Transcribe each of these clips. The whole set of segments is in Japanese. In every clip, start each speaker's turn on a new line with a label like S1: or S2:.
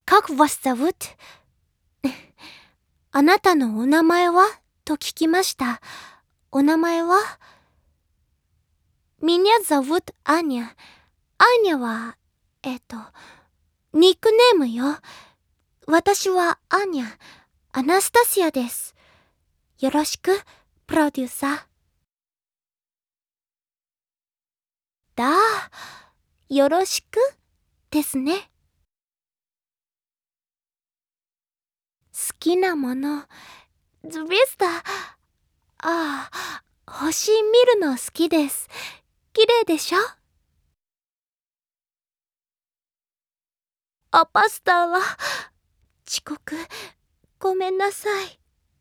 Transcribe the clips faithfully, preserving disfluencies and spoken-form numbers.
S1: Как вас зовут? あなたのお名前はと聞きました。お名前は Меня зовут Аня。アーニャは、えっと、ニックネームよ。私はアーニャ、アナスタシアです。よろしく、プロデューサー。だあ、よろしくですね。好きなもの、ズビスタ。ああ、星見るの好きです。綺麗でしょ？アパスタは、遅刻、ごめんなさい。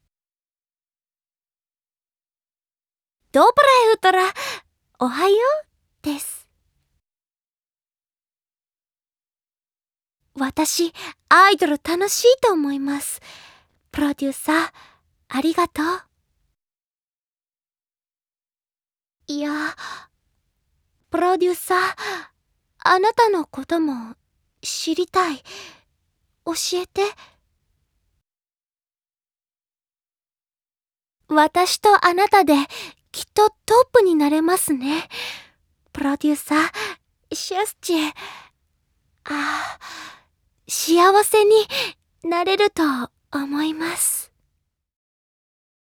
S1: ドブライウトラ、おはようです。私、アイドル楽しいと思います。プロデューサー、ありがとう。いや、プロデューサー、あなたのことも知りたい。教えて。私とあなたできっとトップになれますね。プロデューサー、シェスチェ。ああ、幸せになれると思います。